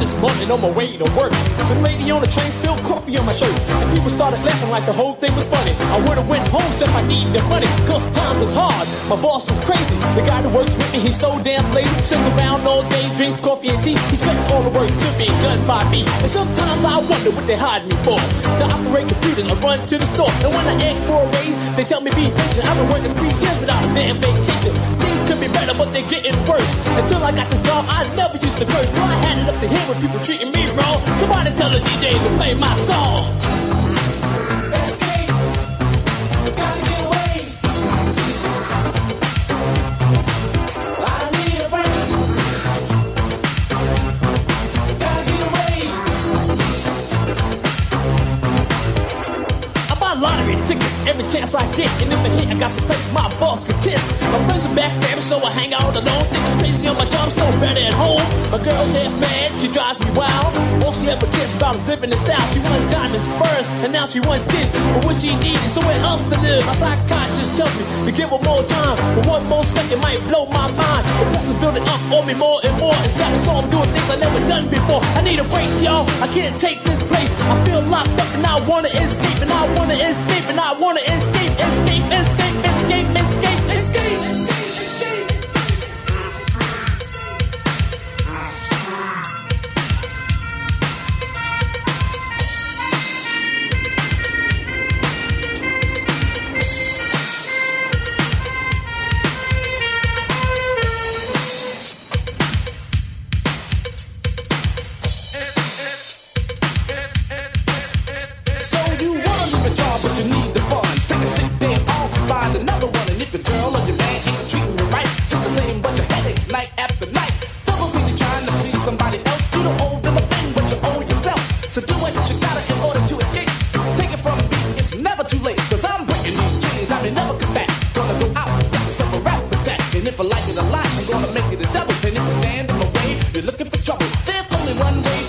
this morning on my way to work. Some lady on the train spilled coffee on my shirt, and people started laughing like the whole thing was funny. I would've went home, said I need the money, cause times is hard. My boss is crazy. The guy who works with me, he's so damn lazy. Sits around all day, drinks coffee and tea. He spends all the work to be done by me. And sometimes I wonder what they hired me for. To operate computers, I run to the store. And when I ask for a raise, they tell me be patient. I've been working 3 years without a damn vacation. Things could be better, but they're getting worse. Until I got this job, I never used to curse. Well, I had it up to here when people treating me wrong. Somebody tell the DJ to play my song. Escape, gotta get away. I need a break. Gotta get away. I buy lottery tickets every chance I get, and if I hit, I got some place my boss could kiss. My friends are backstabbing, so I hang out alone. Think it's crazy on my job, so better at home. My girl's half mad, she drives me wild. All she ever gets about is living in style. She wants diamonds first, and now she wants kids. But what she needs is somewhere else to live. My psychiatrist tells me to give her more time, but one more second might blow my mind. The pressure's building up on me more and more. It's got me so I'm doing things I never done before. I need a break, y'all. I can't take this place. I feel locked up and I wanna escape, and I wanna escape, and I wanna escape, escape, escape, escape, escape, escape. But you need the funds. Take a sick day off, find another one. And if your girl or your man ain't treating you right, just the same bunch of headaches night after night. Double busy trying to please somebody else. You don't owe them a thing, but you owe yourself. So do what you gotta in order to escape. Take it from me, it's never too late. Cause I'm breaking these chains, I may never come back. Gonna go out, get myself a rap attack. And if I like it a lot, I'm gonna make it a double. And if you stand in my way, you're looking for trouble. There's only one way